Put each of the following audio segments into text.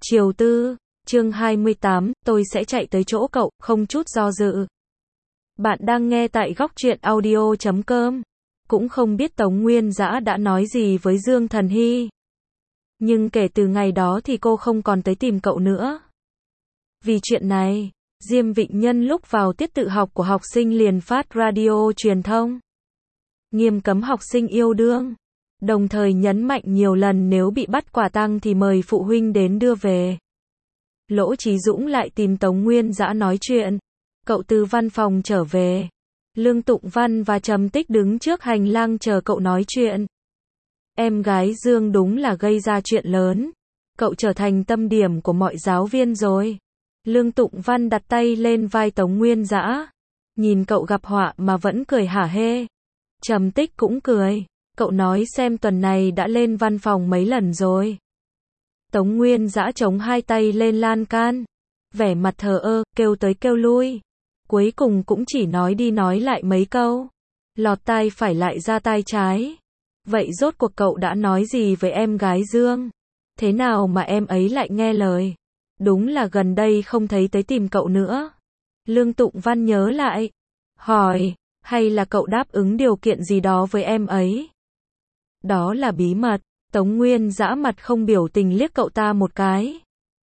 Chiều tư, chương 28, tôi sẽ chạy tới chỗ cậu, không chút do dự. Bạn đang nghe tại góc truyện audio.com. Cũng không biết Tống Nguyên Dã đã nói gì với Dương Thần Hy. Nhưng kể từ ngày đó thì cô không còn tới tìm cậu nữa. Vì chuyện này, Diêm Vịnh Nhân lúc vào tiết tự học của học sinh liền phát radio truyền thông. Nghiêm cấm học sinh yêu đương. Đồng thời nhấn mạnh nhiều lần nếu bị bắt quả tang thì mời phụ huynh đến đưa về. Lỗ Chí Dũng lại tìm Tống Nguyên Dã nói chuyện. Cậu từ văn phòng trở về. Lương Tụng Văn và Trầm Tích đứng trước hành lang chờ cậu nói chuyện. Em gái Dương đúng là gây ra chuyện lớn. Cậu trở thành tâm điểm của mọi giáo viên rồi. Lương Tụng Văn đặt tay lên vai Tống Nguyên Dã. Nhìn cậu gặp họa mà vẫn cười hả hê. Trầm Tích cũng cười. Cậu nói xem tuần này đã lên văn phòng mấy lần rồi. Tống Nguyên Dã chống hai tay lên lan can. Vẻ mặt thờ ơ, kêu tới kêu lui. Cuối cùng cũng chỉ nói đi nói lại mấy câu. Lọt tai phải lại ra tai trái. Vậy rốt cuộc cậu đã nói gì với em gái Dương? Thế nào mà em ấy lại nghe lời? Đúng là gần đây không thấy tới tìm cậu nữa. Lương Tụng Văn nhớ lại. Hỏi, hay là cậu đáp ứng điều kiện gì đó với em ấy? Đó là bí mật. Tống Nguyên Dã mặt không biểu tình liếc cậu ta một cái.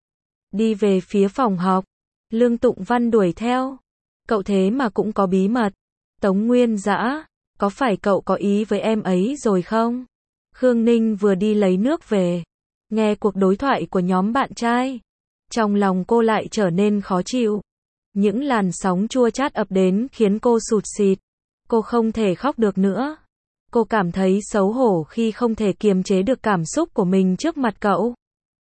Đi về phía phòng học. Lương Tụng Văn đuổi theo. Cậu thế mà cũng có bí mật. Tống Nguyên Dã, có phải cậu có ý với em ấy rồi không? Khương Ninh vừa đi lấy nước về. Nghe cuộc đối thoại của nhóm bạn trai. Trong lòng cô lại trở nên khó chịu. Những làn sóng chua chát ập đến khiến cô sụt sịt. Cô không thể khóc được nữa. Cô cảm thấy xấu hổ khi không thể kiềm chế được cảm xúc của mình trước mặt cậu.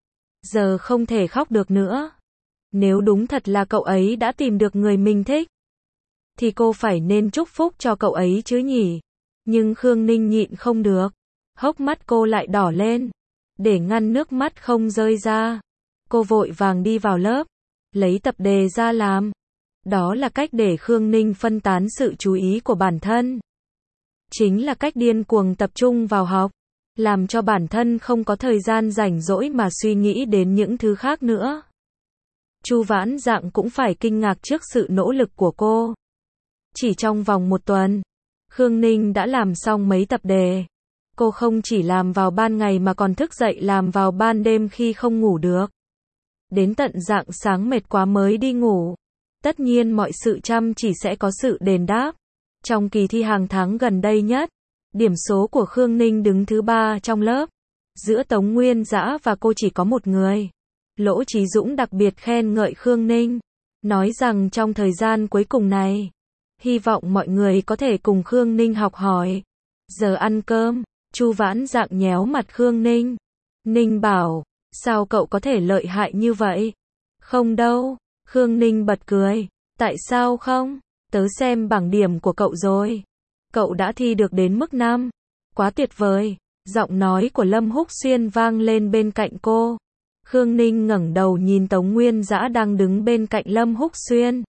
Giờ không thể khóc được nữa. Nếu đúng thật là cậu ấy đã tìm được người mình thích, thì cô phải nên chúc phúc cho cậu ấy chứ nhỉ. Nhưng Khương Ninh nhịn không được. Hốc mắt cô lại đỏ lên. Để ngăn nước mắt không rơi ra, cô vội vàng đi vào lớp. Lấy tập đề ra làm. Đó là cách để Khương Ninh phân tán sự chú ý của bản thân. Chính là cách điên cuồng tập trung vào học. Làm cho bản thân không có thời gian rảnh rỗi mà suy nghĩ đến những thứ khác nữa. Chu Vãn Dạng cũng phải kinh ngạc trước sự nỗ lực của cô. Chỉ trong vòng một tuần, Khương Ninh đã làm xong mấy tập đề. Cô không chỉ làm vào ban ngày mà còn thức dậy làm vào ban đêm khi không ngủ được. Đến tận rạng sáng mệt quá mới đi ngủ. Tất nhiên mọi sự chăm chỉ sẽ có sự đền đáp. Trong kỳ thi hàng tháng gần đây nhất, điểm số của Khương Ninh đứng thứ 3 trong lớp. Giữa Tống Nguyên Dã và cô chỉ có một người. Lỗ Chí Dũng đặc biệt khen ngợi Khương Ninh. Nói rằng trong thời gian cuối cùng này, hy vọng mọi người có thể cùng Khương Ninh học hỏi. Giờ ăn cơm, Chu Vãn Dạng nhéo mặt Khương Ninh. Ninh bảo, sao cậu có thể lợi hại như vậy? Không đâu. Khương Ninh bật cười. Tại sao không? Tớ xem bảng điểm của cậu rồi. Cậu đã thi được đến mức 5. Quá tuyệt vời. Giọng nói của Lâm Húc Xuyên vang lên bên cạnh cô. Khương Ninh ngẩng đầu nhìn Tống Nguyên Dã đang đứng bên cạnh Lâm Húc Xuyên.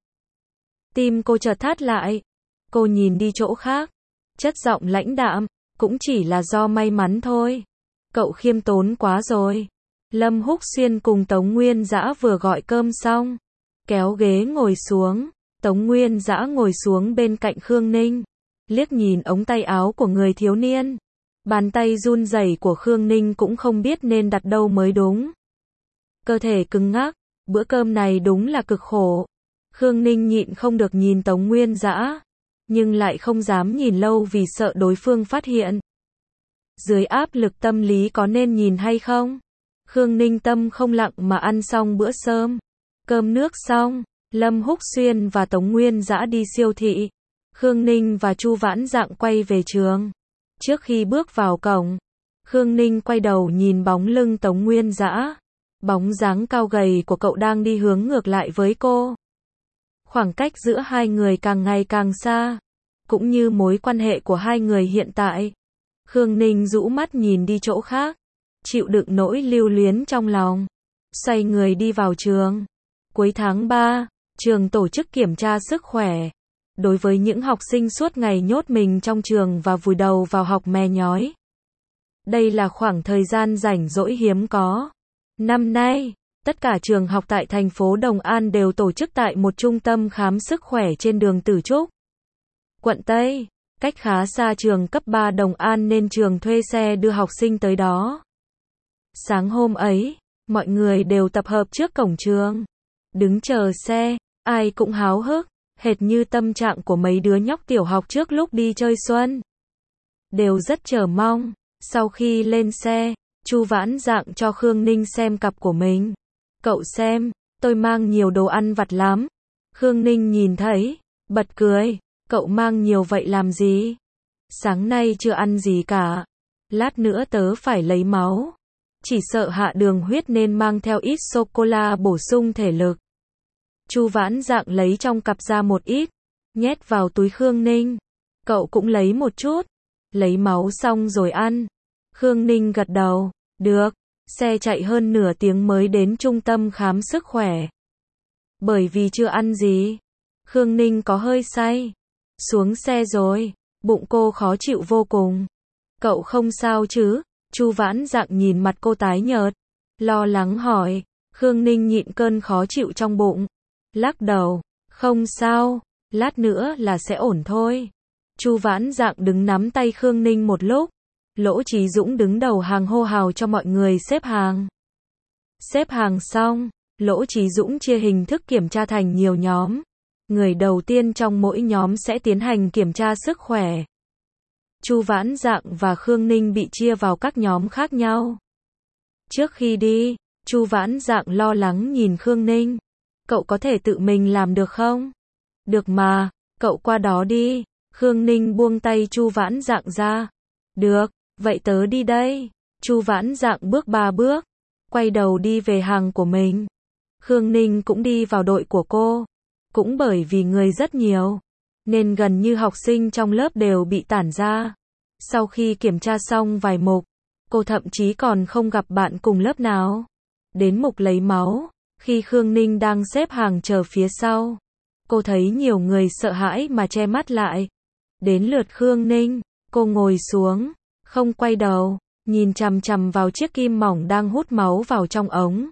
Tim cô chợt thắt lại. Cô nhìn đi chỗ khác. Chất giọng lãnh đạm. Cũng chỉ là do may mắn thôi. Cậu khiêm tốn quá rồi. Lâm Húc Xuyên cùng Tống Nguyên Dã vừa gọi cơm xong. Kéo ghế ngồi xuống. Tống Nguyên Dã ngồi xuống bên cạnh Khương Ninh. Liếc nhìn ống tay áo của người thiếu niên. Bàn tay run rẩy của Khương Ninh cũng không biết nên đặt đâu mới đúng. Cơ thể cứng ngắc. Bữa cơm này đúng là cực khổ. Khương Ninh nhịn không được nhìn Tống Nguyên Dã. Nhưng lại không dám nhìn lâu vì sợ đối phương phát hiện. Dưới áp lực tâm lý có nên nhìn hay không? Khương Ninh tâm không lặng mà ăn xong bữa cơm. Cơm nước xong, Lâm Húc Xuyên và Tống Nguyên Dã đi siêu thị. Khương Ninh và Chu Vãn Dạng quay về trường. Trước khi bước vào cổng, Khương Ninh quay đầu nhìn bóng lưng Tống Nguyên Dã. Bóng dáng cao gầy của cậu đang đi hướng ngược lại với cô. Khoảng cách giữa hai người càng ngày càng xa. Cũng như mối quan hệ của hai người hiện tại. Khương Ninh rũ mắt nhìn đi chỗ khác. Chịu đựng nỗi lưu luyến trong lòng. Xoay người đi vào trường. Cuối tháng 3, trường tổ chức kiểm tra sức khỏe. Đối với những học sinh suốt ngày nhốt mình trong trường và vùi đầu vào học me nhói. Đây là khoảng thời gian rảnh rỗi hiếm có. Năm nay, Tất cả trường học tại thành phố Đồng An đều tổ chức tại một trung tâm khám sức khỏe trên đường Tử Trúc, quận Tây. Cách khá xa trường cấp 3 Đồng An nên trường thuê xe đưa học sinh tới đó. Sáng hôm ấy, mọi người đều tập hợp trước cổng trường, đứng chờ xe, ai cũng háo hức, hệt như tâm trạng của mấy đứa nhóc tiểu học trước lúc đi chơi xuân. Đều rất chờ mong. Sau khi lên xe, Chu Vãn Dạng cho Khương Ninh xem cặp của mình. Cậu xem, tôi mang nhiều đồ ăn vặt lắm. Khương Ninh nhìn thấy, bật cười, cậu mang nhiều vậy làm gì? Sáng nay chưa ăn gì cả. Lát nữa tớ phải lấy máu. Chỉ sợ hạ đường huyết nên mang theo ít sô-cô-la bổ sung thể lực. Chu Vãn Dạng lấy trong cặp ra một ít, nhét vào túi Khương Ninh. Cậu cũng lấy một chút. Lấy máu xong rồi ăn. Khương Ninh gật đầu. Được. Xe chạy hơn nửa tiếng mới đến trung tâm khám sức khỏe. Bởi vì chưa ăn gì, Khương Ninh có hơi say. Xuống xe rồi, bụng cô khó chịu vô cùng. Cậu không sao chứ? Chu Vãn Dạng nhìn mặt cô tái nhợt, lo lắng hỏi. Khương Ninh nhịn cơn khó chịu trong bụng, lắc đầu, không sao, lát nữa là sẽ ổn thôi. Chu Vãn Dạng đứng nắm tay Khương Ninh một lúc. Lỗ Chí Dũng đứng đầu hàng hô hào cho mọi người xếp hàng. Xếp hàng xong, Lỗ Chí Dũng chia hình thức kiểm tra thành nhiều nhóm. Người đầu tiên trong mỗi nhóm sẽ tiến hành kiểm tra sức khỏe. Chu Vãn Dạng và Khương Ninh bị chia vào các nhóm khác nhau. Trước khi đi, Chu Vãn Dạng lo lắng nhìn Khương Ninh. Cậu có thể tự mình làm được không? Được mà, cậu qua đó đi. Khương Ninh buông tay Chu Vãn Dạng ra. Được, vậy tớ đi đây. Chu Vãn Dạng bước 3 bước, quay đầu đi về hàng của mình. Khương Ninh cũng đi vào đội của cô. Cũng bởi vì người rất nhiều, nên gần như học sinh trong lớp đều bị tản ra. Sau khi kiểm tra xong vài mục, cô thậm chí còn không gặp bạn cùng lớp nào. Đến mục lấy máu, khi Khương Ninh đang xếp hàng chờ phía sau, cô thấy nhiều người sợ hãi mà che mắt lại. Đến lượt Khương Ninh, cô ngồi xuống, không quay đầu, nhìn chằm chằm vào chiếc kim mỏng đang hút máu vào trong ống.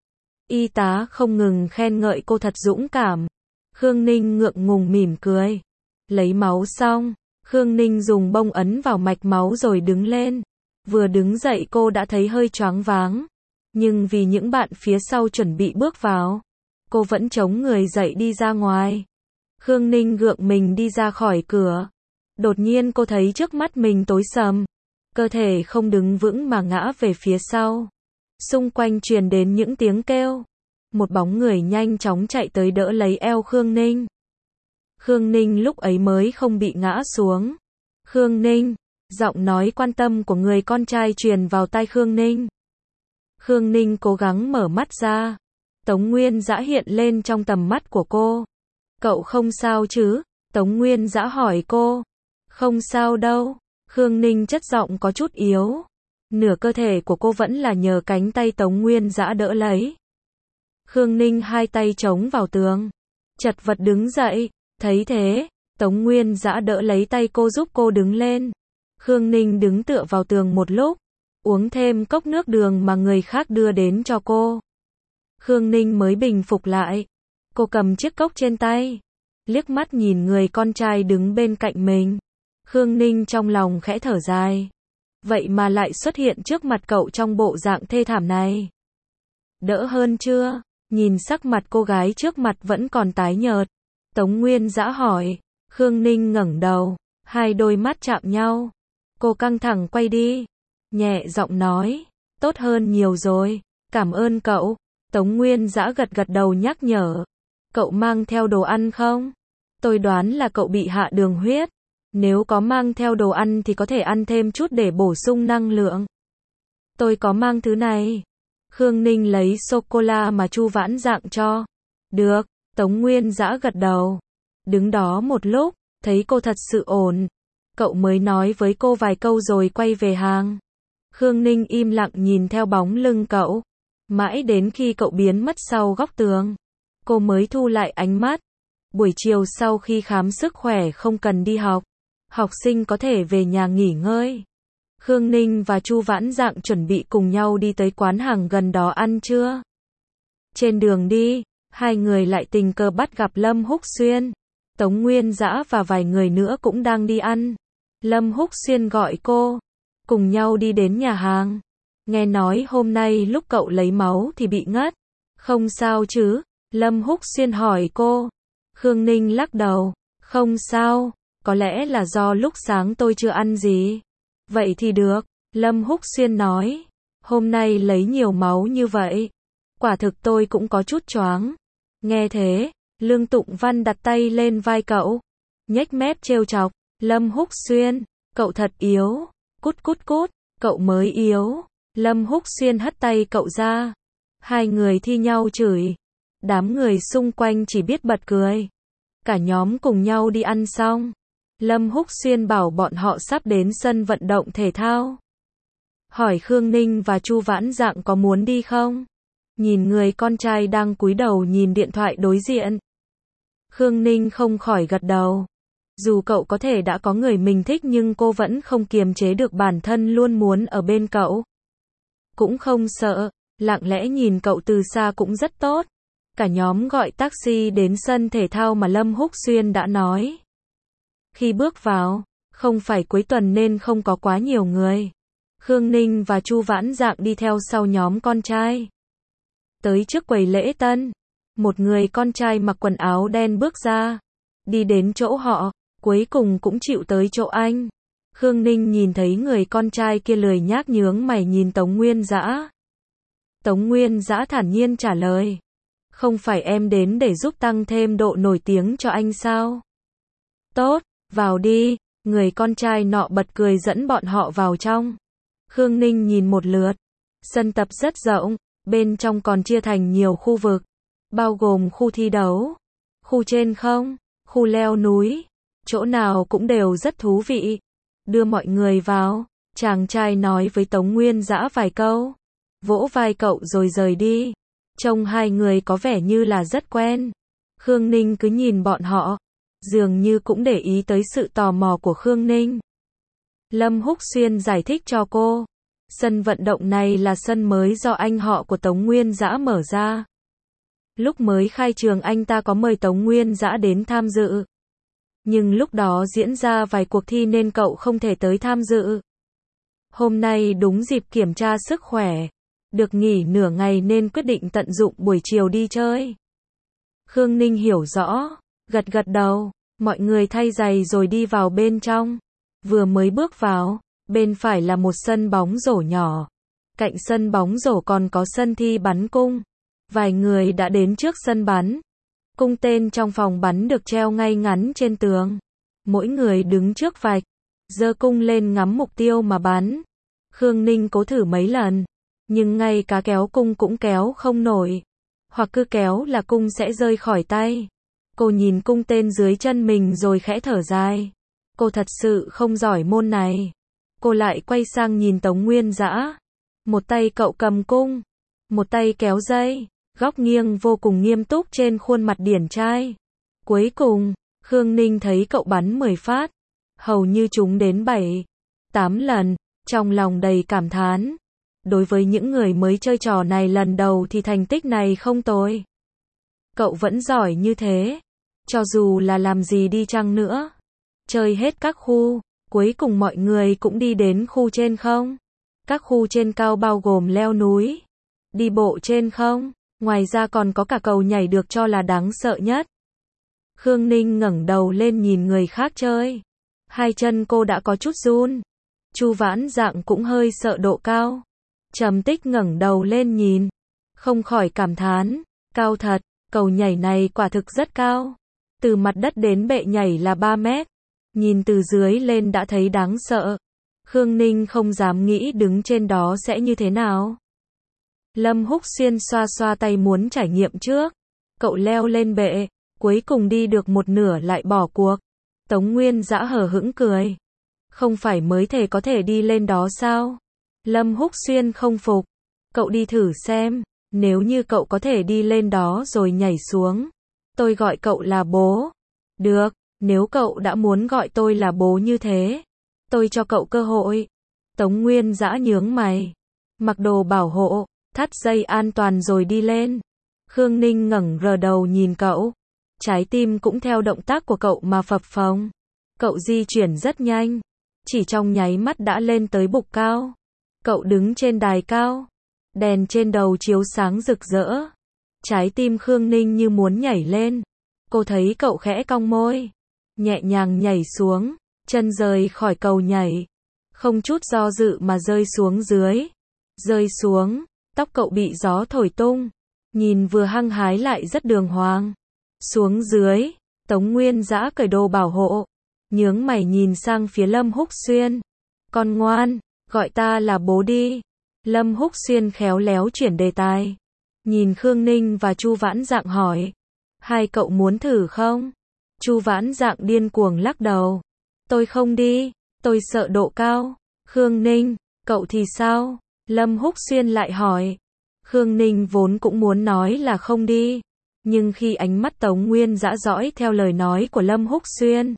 Y tá không ngừng khen ngợi cô thật dũng cảm. Khương Ninh ngượng ngùng mỉm cười. Lấy máu xong, Khương Ninh dùng bông ấn vào mạch máu rồi đứng lên. Vừa đứng dậy cô đã thấy hơi choáng váng. Nhưng vì những bạn phía sau chuẩn bị bước vào, cô vẫn chống người dậy đi ra ngoài. Khương Ninh gượng mình đi ra khỏi cửa. Đột nhiên cô thấy trước mắt mình tối sầm. Cơ thể không đứng vững mà ngã về phía sau. Xung quanh truyền đến những tiếng kêu. Một bóng người nhanh chóng chạy tới đỡ lấy eo Khương Ninh. Khương Ninh lúc ấy mới không bị ngã xuống. Khương Ninh, giọng nói quan tâm của người con trai truyền vào tai Khương Ninh. Khương Ninh cố gắng mở mắt ra. Tống Nguyên Dã hiện lên trong tầm mắt của cô. Cậu không sao chứ? Tống Nguyên Dã hỏi cô. Không sao đâu. Khương Ninh chất giọng có chút yếu. Nửa cơ thể của cô vẫn là nhờ cánh tay Tống Nguyên Dã đỡ lấy. Khương Ninh hai tay chống vào tường, chật vật đứng dậy. Thấy thế, Tống Nguyên Dã đỡ lấy tay cô giúp cô đứng lên. Khương Ninh đứng tựa vào tường một lúc, uống thêm cốc nước đường mà người khác đưa đến cho cô. Khương Ninh mới bình phục lại. Cô cầm chiếc cốc trên tay, liếc mắt nhìn người con trai đứng bên cạnh mình. Khương Ninh trong lòng khẽ thở dài. Vậy mà lại xuất hiện trước mặt cậu trong bộ dạng thê thảm này. Đỡ hơn chưa? Nhìn sắc mặt cô gái trước mặt vẫn còn tái nhợt, Tống Nguyên Dã hỏi. Khương Ninh ngẩng đầu, hai đôi mắt chạm nhau. Cô căng thẳng quay đi, nhẹ giọng nói, tốt hơn nhiều rồi, cảm ơn cậu. Tống Nguyên Dã gật gật đầu nhắc nhở. Cậu mang theo đồ ăn không? Tôi đoán là cậu bị hạ đường huyết. Nếu có mang theo đồ ăn thì có thể ăn thêm chút để bổ sung năng lượng. Tôi có mang thứ này. Khương Ninh lấy sô-cô-la mà Chu Vãn Dạng cho. Được, Tống Nguyên Dã gật đầu. Đứng đó một lúc, thấy cô thật sự ổn. Cậu mới nói với cô vài câu rồi quay về hàng. Khương Ninh im lặng nhìn theo bóng lưng cậu. Mãi đến khi cậu biến mất sau góc tường, cô mới thu lại ánh mắt. Buổi chiều sau khi khám sức khỏe không cần đi học, học sinh có thể về nhà nghỉ ngơi. Khương Ninh và Chu Vãn Dạng chuẩn bị cùng nhau đi tới quán hàng gần đó ăn trưa. Trên đường đi, hai người lại tình cờ bắt gặp Lâm Húc Xuyên. Tống Nguyên Dã và vài người nữa cũng đang đi ăn. Lâm Húc Xuyên gọi cô, cùng nhau đi đến nhà hàng. Nghe nói hôm nay lúc cậu lấy máu thì bị ngất. Không sao chứ? Lâm Húc Xuyên hỏi cô. Khương Ninh lắc đầu. Không sao, có lẽ là do lúc sáng tôi chưa ăn gì. Vậy thì được, Lâm Húc Xuyên nói. Hôm nay lấy nhiều máu như vậy. Quả thực tôi cũng có chút choáng. Nghe thế, Lương Tụng Văn đặt tay lên vai cậu. Nhếch mép trêu chọc. Lâm Húc Xuyên, cậu thật yếu. Cút cút cút, cậu mới yếu. Lâm Húc Xuyên hất tay cậu ra. Hai người thi nhau chửi. Đám người xung quanh chỉ biết bật cười. Cả nhóm cùng nhau đi ăn xong. Lâm Húc Xuyên bảo bọn họ sắp đến sân vận động thể thao. Hỏi Khương Ninh và Chu Vãn Dạng có muốn đi không? Nhìn người con trai đang cúi đầu nhìn điện thoại đối diện. Khương Ninh không khỏi gật đầu. Dù cậu có thể đã có người mình thích nhưng cô vẫn không kiềm chế được bản thân luôn muốn ở bên cậu. Cũng không sợ, lặng lẽ nhìn cậu từ xa cũng rất tốt. Cả nhóm gọi taxi đến sân thể thao mà Lâm Húc Xuyên đã nói. Khi bước vào, không phải cuối tuần nên không có quá nhiều người. Khương Ninh và Chu Vãn Dạng đi theo sau nhóm con trai. Tới trước quầy lễ tân, một người con trai mặc quần áo đen bước ra. Đi đến chỗ họ, cuối cùng cũng chịu tới chỗ anh. Khương Ninh nhìn thấy người con trai kia lười nhác nhướng mày nhìn Tống Nguyên Dã. Tống Nguyên Dã thản nhiên trả lời. Không phải em đến để giúp tăng thêm độ nổi tiếng cho anh sao? Tốt, vào đi. Người con trai nọ bật cười dẫn bọn họ vào trong. Khương Ninh nhìn một lượt. Sân tập rất rộng, bên trong còn chia thành nhiều khu vực. Bao gồm khu thi đấu, khu trên không, khu leo núi. Chỗ nào cũng đều rất thú vị. Đưa mọi người vào, chàng trai nói với Tống Nguyên Dã vài câu. Vỗ vai cậu rồi rời đi. Trông hai người có vẻ như là rất quen. Khương Ninh cứ nhìn bọn họ, dường như cũng để ý tới sự tò mò của Khương Ninh. Lâm Húc Xuyên giải thích cho cô. Sân vận động này là sân mới do anh họ của Tống Nguyên Dã mở ra. Lúc mới khai trường anh ta có mời Tống Nguyên Dã đến tham dự. Nhưng lúc đó diễn ra vài cuộc thi nên cậu không thể tới tham dự. Hôm nay đúng dịp kiểm tra sức khỏe. Được nghỉ nửa ngày nên quyết định tận dụng buổi chiều đi chơi. Khương Ninh hiểu rõ, gật gật đầu. Mọi người thay giày rồi đi vào bên trong. Vừa mới bước vào, bên phải là một sân bóng rổ nhỏ. Cạnh sân bóng rổ còn có sân thi bắn cung. Vài người đã đến trước sân bắn. Cung tên trong phòng bắn được treo ngay ngắn trên tường. Mỗi người đứng trước vạch, giơ cung lên ngắm mục tiêu mà bắn. Khương Ninh cố thử mấy lần, nhưng ngay cả kéo cung cũng kéo không nổi. Hoặc cứ kéo là cung sẽ rơi khỏi tay. Cô nhìn cung tên dưới chân mình rồi khẽ thở dài. Cô thật sự không giỏi môn này. Cô lại quay sang nhìn Tống Nguyên Dã. Một tay cậu cầm cung, một tay kéo dây, góc nghiêng vô cùng nghiêm túc trên khuôn mặt điển trai. Cuối cùng, Khương Ninh thấy cậu bắn 10 phát, hầu như trúng đến 7, 8 lần, trong lòng đầy cảm thán. Đối với những người mới chơi trò này lần đầu thì thành tích này không tồi. Cậu vẫn giỏi như thế, cho dù là làm gì đi chăng nữa. Chơi hết các khu, cuối cùng mọi người cũng đi đến khu trên không. Các khu trên cao bao gồm leo núi, đi bộ trên không, ngoài ra còn có cả cầu nhảy được cho là đáng sợ nhất. Khương Ninh ngẩng đầu lên nhìn người khác chơi. Hai chân cô đã có chút run. Chu Vãn Dạng cũng hơi sợ độ cao. Trầm Tích ngẩng đầu lên nhìn, không khỏi cảm thán, cao thật, cầu nhảy này quả thực rất cao. Từ mặt đất đến bệ nhảy là 3 mét. Nhìn từ dưới lên đã thấy đáng sợ. Khương Ninh không dám nghĩ đứng trên đó sẽ như thế nào. Lâm Húc Xuyên xoa xoa tay muốn trải nghiệm trước. Cậu leo lên bệ, cuối cùng đi được một nửa lại bỏ cuộc. Tống Nguyên Dã hờ hững cười. Không phải mới thể có thể đi lên đó sao? Lâm Húc Xuyên không phục. Cậu đi thử xem, nếu như cậu có thể đi lên đó rồi nhảy xuống, tôi gọi cậu là bố. Được, nếu cậu đã muốn gọi tôi là bố như thế, tôi cho cậu cơ hội. Tống Nguyên Dã nhướng mày. Mặc đồ bảo hộ, thắt dây an toàn rồi đi lên. Khương Ninh ngẩng đầu nhìn cậu. Trái tim cũng theo động tác của cậu mà phập phồng. Cậu di chuyển rất nhanh. Chỉ trong nháy mắt đã lên tới bục cao. Cậu đứng trên đài cao. Đèn trên đầu chiếu sáng rực rỡ. Trái tim Khương Ninh như muốn nhảy lên. Cô thấy cậu khẽ cong môi. Nhẹ nhàng nhảy xuống. Chân rời khỏi cầu nhảy. Không chút do dự mà rơi xuống dưới. Rơi xuống. Tóc cậu bị gió thổi tung. Nhìn vừa hăng hái lại rất đường hoàng. Xuống dưới. Tống Nguyên Dã cởi đồ bảo hộ. Nhướng mày nhìn sang phía Lâm Húc Xuyên. Con ngoan, gọi ta là bố đi. Lâm Húc Xuyên khéo léo chuyển đề tài. Nhìn Khương Ninh và Chu Vãn Dạng hỏi. Hai cậu muốn thử không? Chu Vãn Dạng điên cuồng lắc đầu. Tôi không đi, tôi sợ độ cao. Khương Ninh, cậu thì sao? Lâm Húc Xuyên lại hỏi. Khương Ninh vốn cũng muốn nói là không đi. Nhưng khi ánh mắt Tống Nguyên Dã dõi theo lời nói của Lâm Húc Xuyên.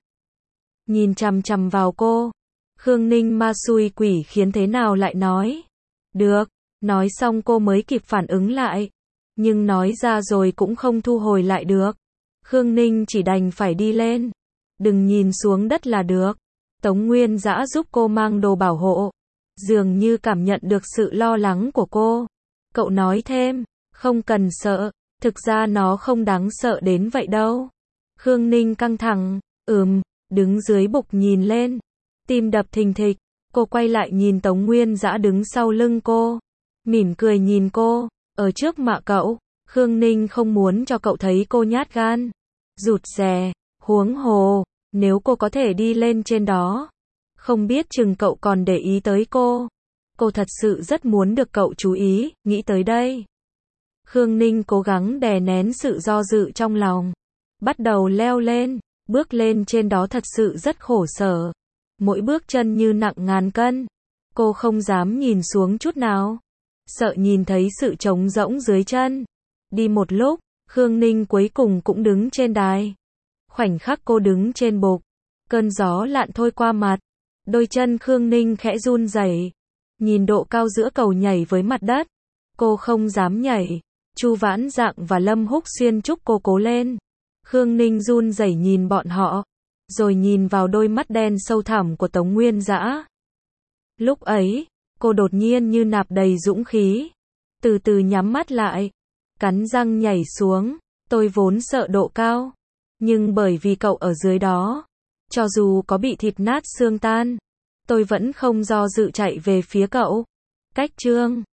Nhìn chằm chằm vào cô. Khương Ninh ma xui quỷ khiến thế nào lại nói. Được, nói xong cô mới kịp phản ứng lại. Nhưng nói ra rồi cũng không thu hồi lại được. Khương Ninh chỉ đành phải đi lên. Đừng nhìn xuống đất là được. Tống Nguyên Dã giúp cô mang đồ bảo hộ. Dường như cảm nhận được sự lo lắng của cô. Cậu nói thêm, không cần sợ, thực ra nó không đáng sợ đến vậy đâu. Khương Ninh căng thẳng, đứng dưới bục nhìn lên. Tim đập thình thịch, cô quay lại nhìn Tống Nguyên Dã đứng sau lưng cô. Mỉm cười nhìn cô, ở trước mặt cậu. Khương Ninh không muốn cho cậu thấy cô nhát gan, rụt rè, huống hồ, nếu cô có thể đi lên trên đó. Không biết chừng cậu còn để ý tới cô. Cô thật sự rất muốn được cậu chú ý, nghĩ tới đây. Khương Ninh cố gắng đè nén sự do dự trong lòng. Bắt đầu leo lên, bước lên trên đó thật sự rất khổ sở. Mỗi bước chân như nặng ngàn cân. Cô không dám nhìn xuống chút nào. Sợ nhìn thấy sự trống rỗng dưới chân. Đi một lúc, Khương Ninh cuối cùng cũng đứng trên đài. Khoảnh khắc cô đứng trên bục, cơn gió lặn thôi qua mặt. Đôi chân Khương Ninh khẽ run rẩy. Nhìn độ cao giữa cầu nhảy với mặt đất. Cô không dám nhảy. Chu Vãn Dạng và Lâm Húc Xuyên chúc cô cố lên. Khương Ninh run rẩy nhìn bọn họ. Rồi nhìn vào đôi mắt đen sâu thẳm của Tống Nguyên Dã. Lúc ấy, cô đột nhiên như nạp đầy dũng khí. Từ từ nhắm mắt lại. Cắn răng nhảy xuống. Tôi vốn sợ độ cao. Nhưng bởi vì cậu ở dưới đó. Cho dù có bị thịt nát xương tan. Tôi vẫn không do dự chạy về phía cậu. Cách chương